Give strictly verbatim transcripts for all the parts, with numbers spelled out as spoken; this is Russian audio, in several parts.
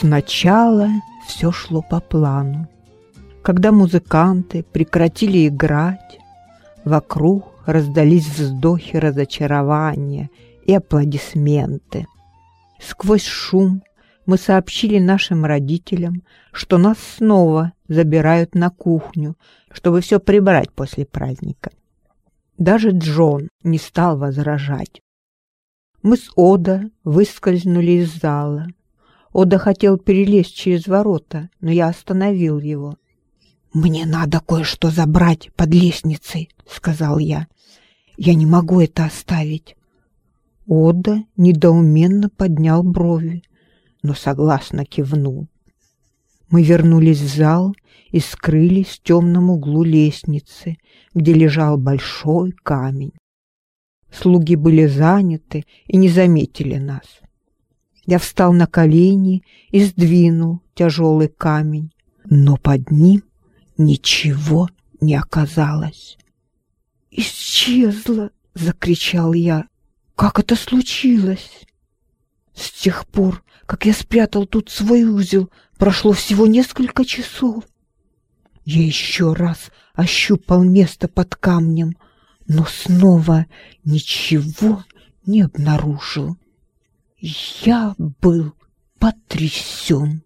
Сначала все шло по плану. Когда музыканты прекратили играть, вокруг раздались вздохи разочарования и аплодисменты. Сквозь шум мы сообщили нашим родителям, что нас снова забирают на кухню, чтобы все прибрать после праздника. Даже Джон не стал возражать. Мы с Ода выскользнули из зала. Ода хотел перелезть через ворота, но я остановил его. «Мне надо кое-что забрать под лестницей», — сказал я. «Я не могу это оставить». Ода недоуменно поднял брови, но согласно кивнул. Мы вернулись в зал и скрылись в темном углу лестницы, где лежал большой камень. Слуги были заняты и не заметили нас. Я встал на колени и сдвинул тяжелый камень, но под ним ничего не оказалось. «Исчезла!» — закричал я. «Как это случилось?» С тех пор, как я спрятал тут свой узел, прошло всего несколько часов. Я еще раз ощупал место под камнем, но снова ничего не обнаружил. Я был потрясен.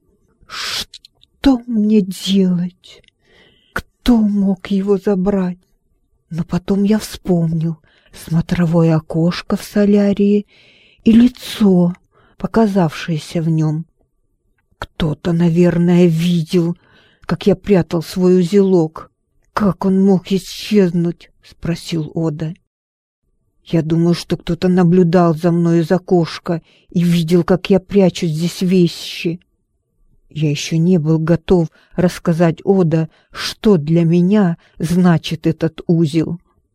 Что мне делать? Кто мог его забрать? Но потом я вспомнил смотровое окошко в солярии и лицо, показавшееся в нем. Кто-то, наверное, видел, как я прятал свой узелок. «Как он мог исчезнуть?» — спросил Ода. «Я думаю, что кто-то наблюдал за мной из окошка и видел, как я прячу здесь вещи». Я еще не был готов рассказать Ода, что для меня значит этот узел.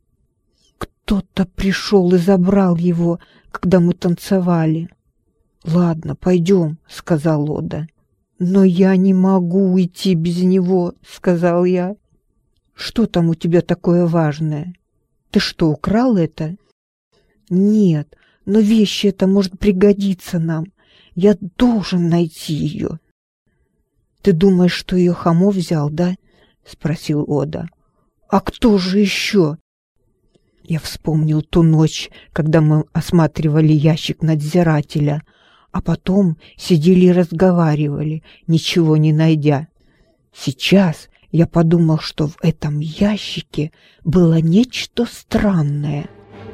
«Кто-то пришел и забрал его, когда мы танцевали». «Ладно, пойдем», — сказал Ода. «Но я не могу уйти без него», — сказал я. «Что там у тебя такое важное? Ты что, украл это?» «Нет, но вещи это может пригодиться нам. Я должен найти ее». «Ты думаешь, что ее Хамо взял, да?» — спросил Ода. «А кто же еще?» Я вспомнил ту ночь, когда мы осматривали ящик надзирателя, а потом сидели и разговаривали, ничего не найдя. Сейчас я подумал, что в этом ящике было нечто странное.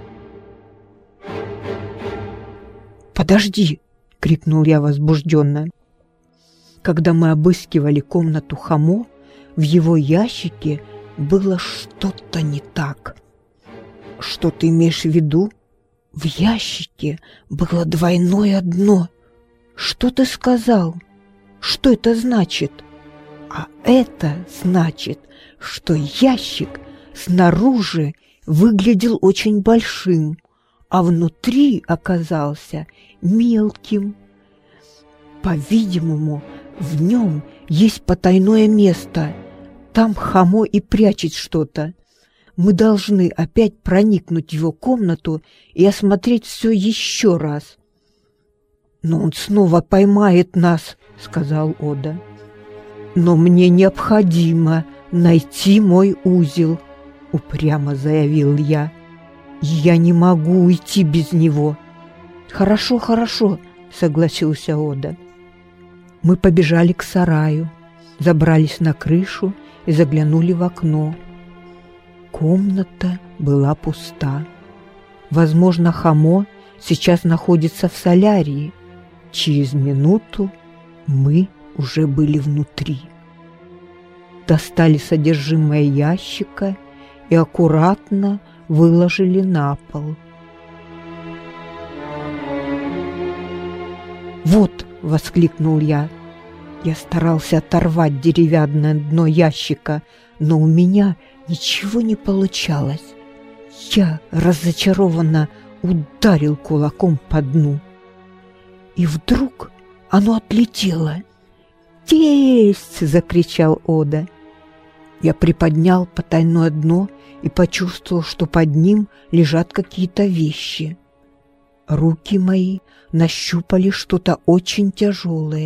«Подожди!» — крикнул я возбужденно. Когда мы обыскивали комнату Хамо, в его ящике было что-то не так. «Что ты имеешь в виду?» «В ящике было двойное дно». «Что ты сказал? Что это значит?» «А это значит, что ящик снаружи выглядел очень большим, а внутри оказался мелким. По-видимому, в нем есть потайное место. Там Хамо и прячет что-то. Мы должны опять проникнуть в его комнату и осмотреть все еще раз». «Но он снова поймает нас», — сказал Ода. «Но мне необходимо найти мой узел», — упрямо заявил я. «Я не могу уйти без него». «Хорошо, хорошо», — согласился Ода. Мы побежали к сараю, забрались на крышу и заглянули в окно. Комната была пуста. Возможно, Хамо сейчас находится в солярии. Через минуту мы уже были внутри. Достали содержимое ящика и аккуратно выложили на пол. «Вот!» — воскликнул я. Я старался оторвать деревянное дно ящика, но у меня ничего не получалось. Я разочарованно ударил кулаком по дну. И вдруг оно отлетело. «Есть!» — закричал Ода. Я приподнял потайное дно и почувствовал, что под ним лежат какие-то вещи. Руки мои нащупали что-то очень тяжелое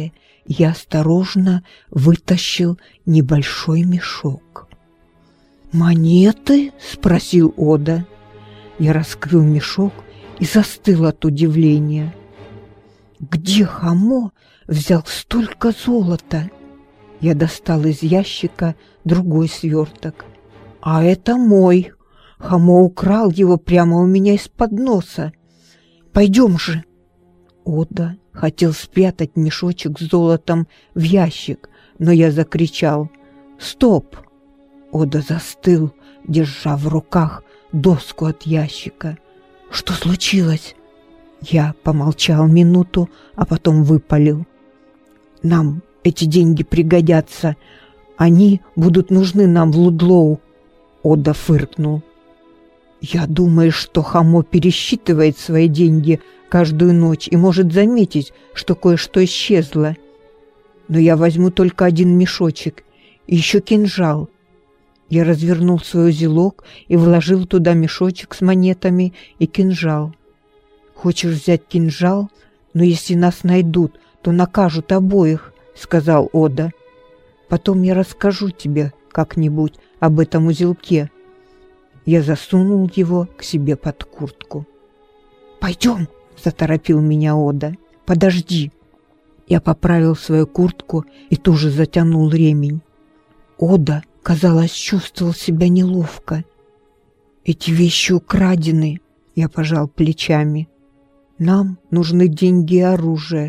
Я осторожно вытащил небольшой мешок. «Монеты?» — спросил Ода. Я раскрыл мешок и застыл от удивления. «Где Хамо взял столько золота?» Я достал из ящика другой сверток. «А это мой. Хамо украл его прямо у меня из-под носа. Пойдем же!» Ода хотел спрятать мешочек с золотом в ящик, но я закричал: «Стоп!» Ода застыл, держа в руках доску от ящика. «Что случилось?» Я помолчал минуту, а потом выпалил: «Нам эти деньги пригодятся. Они будут нужны нам в Лудлоу». Ода фыркнул. «Я думаю, что Хамо пересчитывает свои деньги каждую ночь и может заметить, что кое-что исчезло. Но я возьму только один мешочек и еще кинжал». Я развернул свой узелок и вложил туда мешочек с монетами и кинжал. «Хочешь взять кинжал? Но если нас найдут, то накажут обоих», — сказал Ода. «Потом я расскажу тебе как-нибудь об этом узелке». Я засунул его к себе под куртку. «Пойдем!» — заторопил меня Ода. «Подожди!» Я поправил свою куртку и тоже затянул ремень. Ода, казалось, чувствовал себя неловко. «Эти вещи украдены», — я пожал плечами. «Нам нужны деньги и оружие».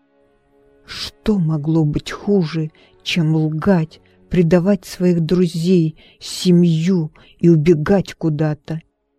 Что могло быть хуже, чем лгать, предавать своих друзей, семью и убегать куда-то?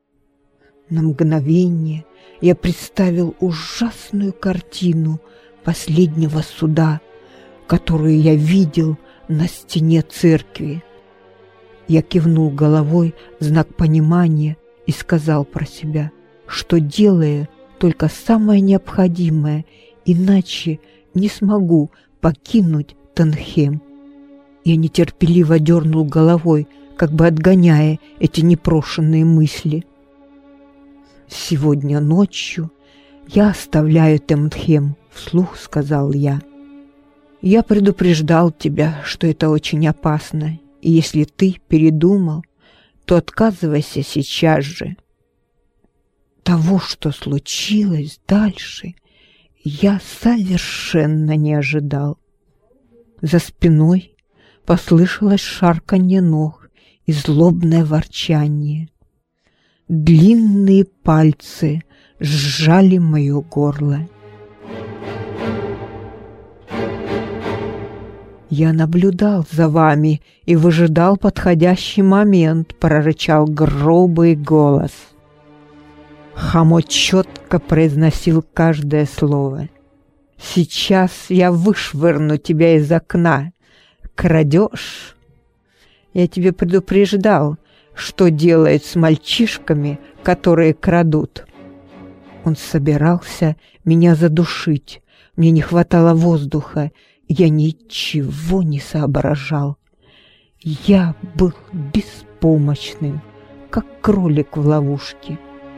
На мгновение я представил ужасную картину последнего суда, которую я видел на стене церкви. Я кивнул головой в знак понимания и сказал про себя, что делаю только самое необходимое, иначе не смогу покинуть Тонхем. Я нетерпеливо дернул головой, как бы отгоняя эти непрошенные мысли. «Сегодня ночью я оставляю Тонхем», — вслух сказал я. «Я предупреждал тебя, что это очень опасно, и если ты передумал, то отказывайся сейчас же». Того, что случилось дальше, я совершенно не ожидал. За спиной послышалось шарканье ног и злобное ворчание. Длинные пальцы сжали мое горло. «Я наблюдал за вами и выжидал подходящий момент», — прорычал грубый голос. Хамо четко произносил каждое слово. «Сейчас я вышвырну тебя из окна. Крадешь? Я тебе предупреждал, что делает с мальчишками, которые крадут». Он собирался меня задушить. Мне не хватало воздуха. Я ничего не соображал. Я был беспомощным, как кролик в ловушке.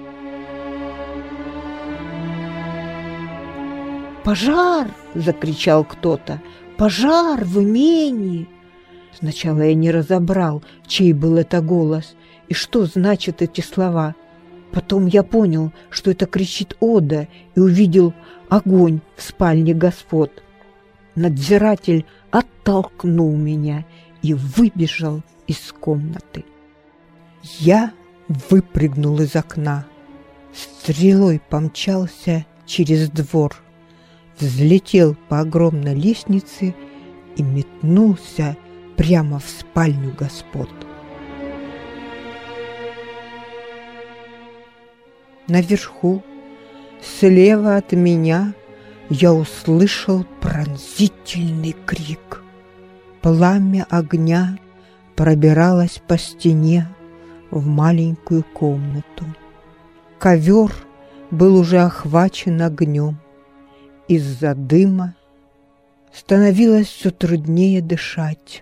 «Пожар!» — закричал кто-то. «Пожар в имении!» Сначала я не разобрал, чей был это голос и что значат эти слова. Потом я понял, что это кричит Ода, и увидел огонь в спальне господ. Надзиратель оттолкнул меня и выбежал из комнаты. Я выпрыгнул из окна, стрелой помчался через двор, взлетел по огромной лестнице и метнулся прямо в спальню господ. Наверху, слева от меня, я услышал пронзительный крик. Пламя огня пробиралось по стене в маленькую комнату. Ковер был уже охвачен огнем. Из-за дыма становилось все труднее дышать.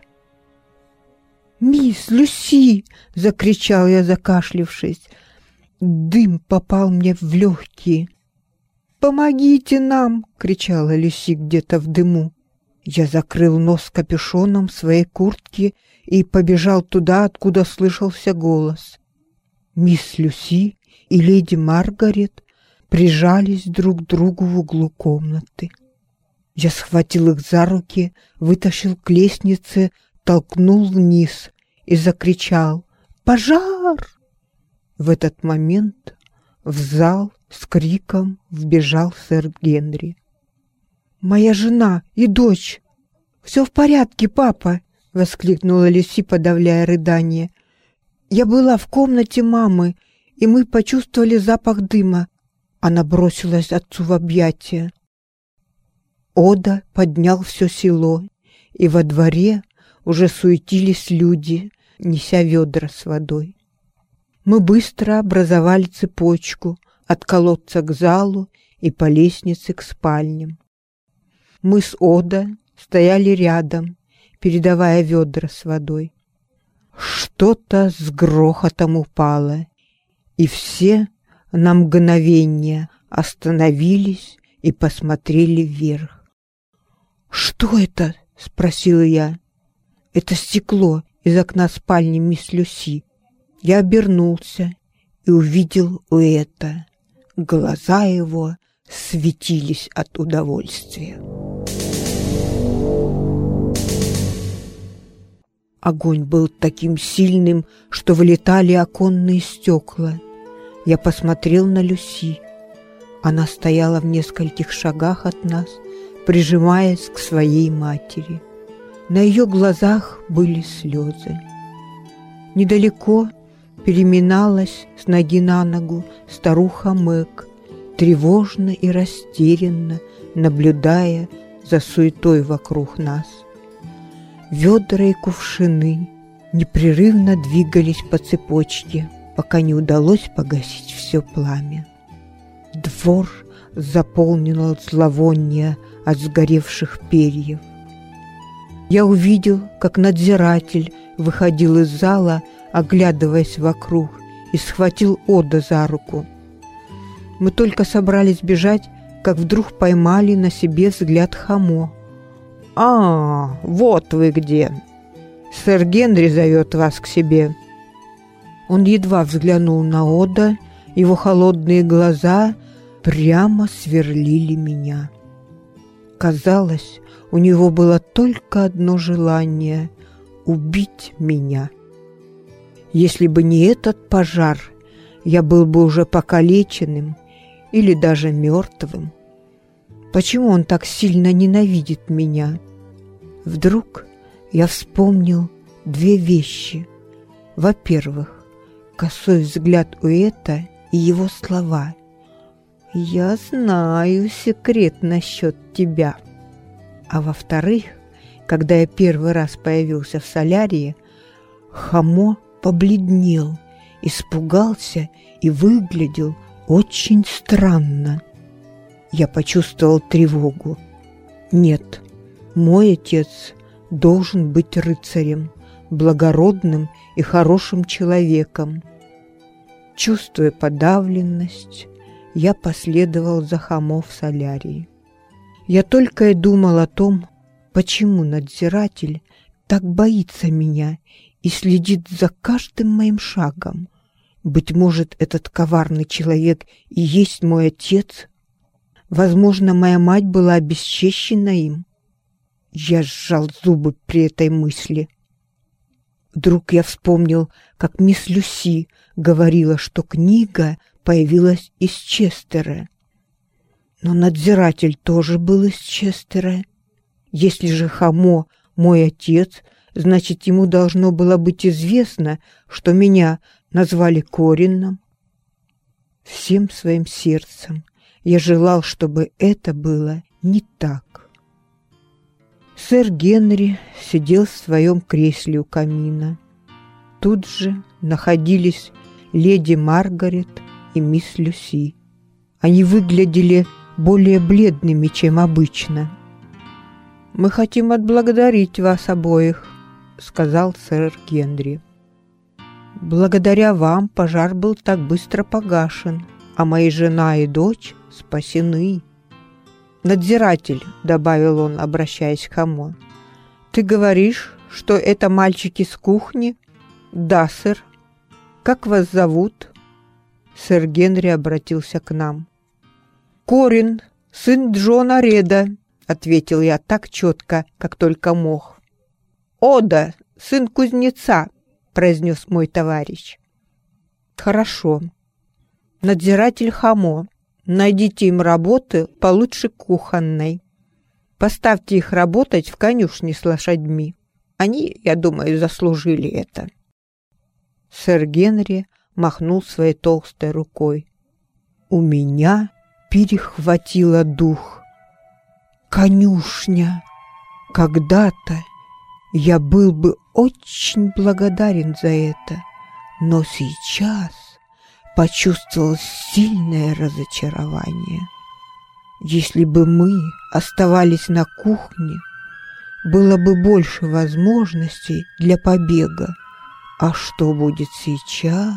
«Мисс Люси!» — закричал я, закашлявшись. Дым попал мне в легкие. «Помогите нам!» — кричала Люси где-то в дыму. Я закрыл нос капюшоном своей куртки и побежал туда, откуда слышался голос. Мисс Люси и леди Маргарет прижались друг к другу в углу комнаты. Я схватил их за руки, вытащил к лестнице, толкнул вниз и закричал: «Пожар!» В этот момент в зал с криком вбежал сэр Генри. «Моя жена и дочь! Все в порядке, папа!» — воскликнула Люси, подавляя рыдание. «Я была в комнате мамы, и мы почувствовали запах дыма». Она бросилась отцу в объятия. Ода поднял все село, и во дворе уже суетились люди, неся ведра с водой. Мы быстро образовали цепочку от колодца к залу и по лестнице к спальням. Мы с Ода стояли рядом, передавая ведра с водой. Что-то с грохотом упало, и все на мгновение остановились и посмотрели вверх. «Что это?» — спросила я. «Это стекло из окна спальни мисс Люси». Я обернулся и увидел Уэта. Глаза его светились от удовольствия. Огонь был таким сильным, что вылетали оконные стекла. Я посмотрел на Люси. Она стояла в нескольких шагах от нас, прижимаясь к своей матери. На ее глазах были слезы. Недалеко переминалась с ноги на ногу старуха Мэг, тревожно и растерянно наблюдая за суетой вокруг нас. Ведра и кувшины непрерывно двигались по цепочке, пока не удалось погасить все пламя. Двор заполнило зловоние от сгоревших перьев. Я увидел, как надзиратель выходил из зала, оглядываясь вокруг, и схватил Ода за руку. Мы только собрались бежать, как вдруг поймали на себе взгляд Хамо. «А, вот вы где! Сэр Генри зовет вас к себе!» Он едва взглянул на Ода, его холодные глаза прямо сверлили меня. Казалось, у него было только одно желание — убить меня. Если бы не этот пожар, я был бы уже покалеченным или даже мертвым. Почему он так сильно ненавидит меня? Вдруг я вспомнил две вещи. Во-первых, косой взгляд Уэта и его слова: «Я знаю секрет насчет тебя». А во-вторых, когда я первый раз появился в солярии, Хамо побледнел, испугался и выглядел очень странно. Я почувствовал тревогу. Нет, мой отец должен быть рыцарем, благородным и хорошим человеком. Чувствуя подавленность, я последовал за Хамо в солярии. Я только и думал о том, почему надзиратель так боится меня и следит за каждым моим шагом. Быть может, этот коварный человек и есть мой отец? Возможно, моя мать была обесчещена им. Я сжал зубы при этой мысли. Вдруг я вспомнил, как мисс Люси говорила, что книга появилась из Честера. Но надзиратель тоже был из Честера. Если же Хамо мой отец, значит, ему должно было быть известно, что меня назвали Коринном. Всем своим сердцем я желал, чтобы это было не так. Сэр Генри сидел в своем кресле у камина. Тут же находились леди Маргарет и мисс Люси. Они выглядели более бледными, чем обычно. «Мы хотим отблагодарить вас обоих», — сказал сэр Генри. «Благодаря вам пожар был так быстро погашен, а моя жена и дочь спасены». «Надзиратель», — добавил он, обращаясь к Хамо, — «ты говоришь, что это мальчики с кухни?» «Да, сэр». «Как вас зовут?» Сэр Генри обратился к нам. «Корин, сын Джона Реда», — ответил я так четко, как только мог. «Ода, сын кузнеца», — произнес мой товарищ. «Хорошо. Надзиратель Хамо, найдите им работы получше кухонной. Поставьте их работать в конюшне с лошадьми. Они, я думаю, заслужили это». Сэр Генри махнул своей толстой рукой. У меня перехватило дух. Конюшня! Когда-то я был бы очень благодарен за это, но сейчас почувствовал сильное разочарование. Если бы мы оставались на кухне, было бы больше возможностей для побега. А что будет сейчас?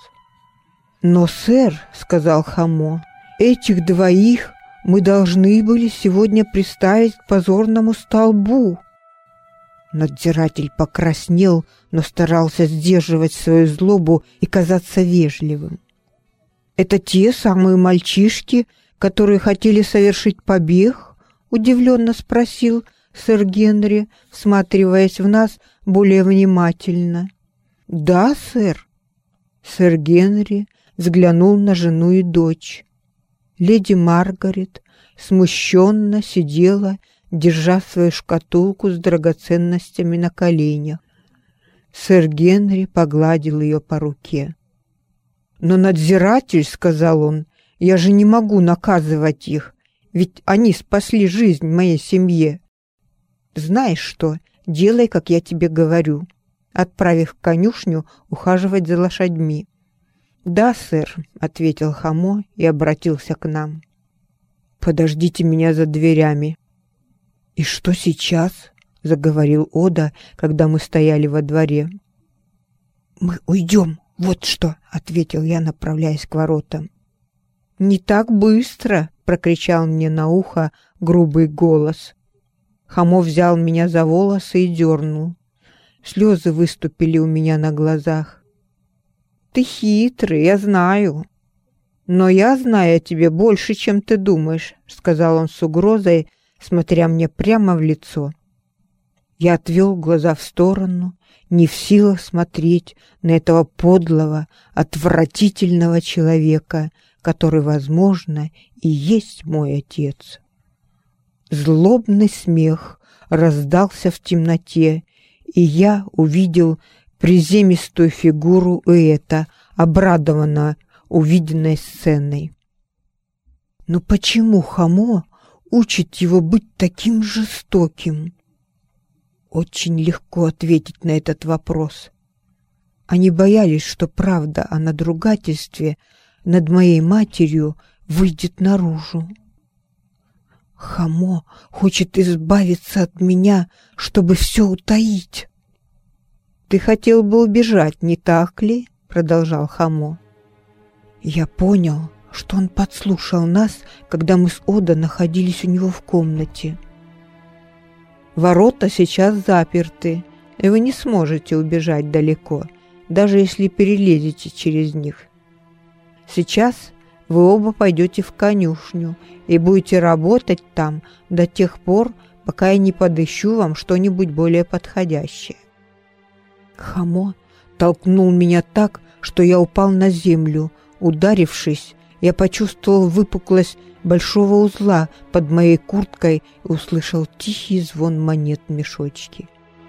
Но, сэр, — сказал Хамо, — этих двоих мы должны были сегодня приставить к позорному столбу. Надзиратель покраснел, но старался сдерживать свою злобу и казаться вежливым. «Это те самые мальчишки, которые хотели совершить побег?» — удивленно спросил сэр Генри, всматриваясь в нас более внимательно. «Да, сэр». Сэр Генри взглянул на жену и дочь. Леди Маргарет смущенно сидела, держа свою шкатулку с драгоценностями на коленях. Сэр Генри погладил ее по руке. «Но надзиратель, — сказал он, — я же не могу наказывать их, ведь они спасли жизнь моей семье. Знаешь что, делай, как я тебе говорю», отправив в конюшню ухаживать за лошадьми. «Да, сэр», — ответил Хамо и обратился к нам. «Подождите меня за дверями». «И что сейчас?» — заговорил Ода, когда мы стояли во дворе. «Мы уйдем, вот что», — ответил я, направляясь к воротам. «Не так быстро!» — прокричал мне на ухо грубый голос. Хамо взял меня за волосы и дернул. Слезы выступили у меня на глазах. «Ты хитрый, я знаю. Но я знаю о тебе больше, чем ты думаешь», — сказал он с угрозой, смотря мне прямо в лицо. Я отвел глаза в сторону, не в силах смотреть на этого подлого, отвратительного человека, который, возможно, и есть мой отец. Злобный смех раздался в темноте, и я увидел приземистую фигуру Уэта, обрадованно увиденной сценой. Но почему Хамо учит его быть таким жестоким? Очень легко ответить на этот вопрос. Они боялись, что правда о надругательстве над моей матерью выйдет наружу. Хамо хочет избавиться от меня, чтобы все утаить. «Ты хотел бы убежать, не так ли?» — продолжал Хамо. Я понял, что он подслушал нас, когда мы с Ода находились у него в комнате. «Ворота сейчас заперты, и вы не сможете убежать далеко, даже если перелезете через них. Сейчас вы оба пойдете в конюшню и будете работать там до тех пор, пока я не подыщу вам что-нибудь более подходящее». Хамо толкнул меня так, что я упал на землю. Ударившись, я почувствовал выпуклость большого узла под моей курткой и услышал тихий звон монет в мешочке.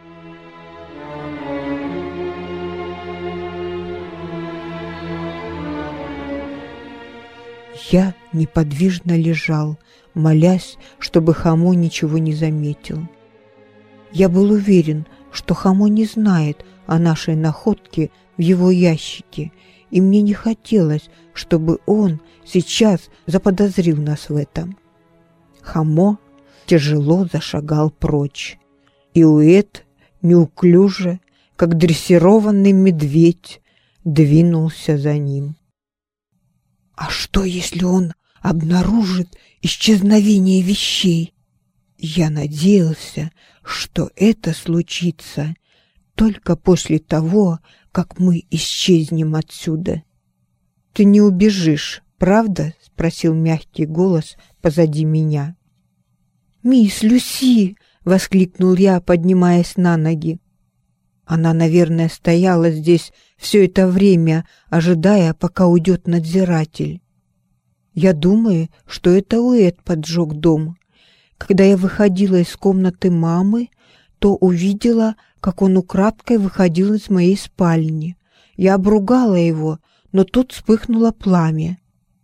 Я неподвижно лежал, молясь, чтобы Хамо ничего не заметил. Я был уверен, что Хамо не знает о нашей находке в его ящике, и мне не хотелось, чтобы он сейчас заподозрил нас в этом. Хамо тяжело зашагал прочь, и Уэт неуклюже, как дрессированный медведь, двинулся за ним. «А что, если он обнаружит исчезновение вещей. Я надеялся, что это случится только после того, как мы исчезнем отсюда. «Ты не убежишь, правда?» — спросил мягкий голос позади меня. «Мисс Люси!» — воскликнул я, поднимаясь на ноги. Она, наверное, стояла здесь все это время, ожидая, пока уйдет надзиратель. Я думаю, что это Уэд поджег дом. Когда я выходила из комнаты мамы, то увидела, как он украдкой выходил из моей спальни. Я обругала его, но тут вспыхнуло пламя.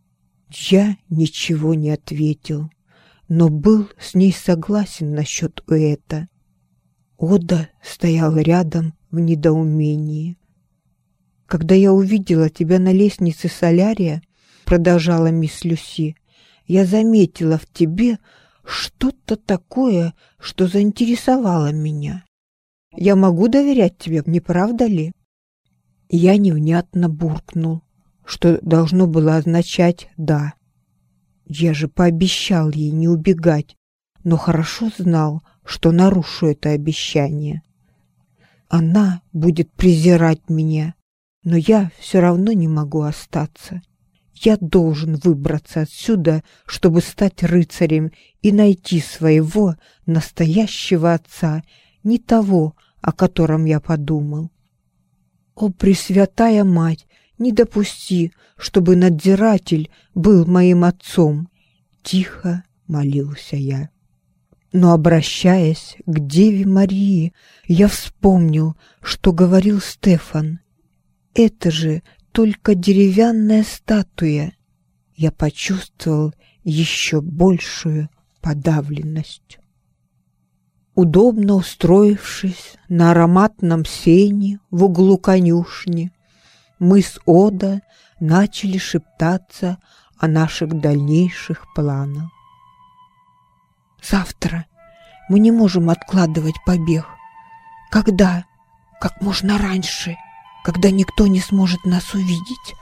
Я ничего не ответил, но был с ней согласен насчет Уэда. Ода стоял рядом в недоумении. «Когда я увидела тебя на лестнице солярия, — продолжала мисс Люси, — я заметила в тебе что-то такое, что заинтересовало меня. Я могу доверять тебе, не правда ли?» Я невнятно буркнул, что должно было означать «да». Я же пообещал ей не убегать, но хорошо знал, что нарушу это обещание. Она будет презирать меня, но я все равно не могу остаться. Я должен выбраться отсюда, чтобы стать рыцарем и найти своего настоящего отца, не того, о котором я подумал. О, Пресвятая Мать, не допусти, чтобы надзиратель был моим отцом, тихо молился я. Но, обращаясь к Деве Марии, я вспомнил, что говорил Стефан. Это же только деревянная статуя. Я почувствовал еще большую подавленность. Удобно устроившись на ароматном сене в углу конюшни, мы с Ода начали шептаться о наших дальнейших планах. «Завтра мы не можем откладывать побег. Когда? Как можно раньше, когда никто не сможет нас увидеть»,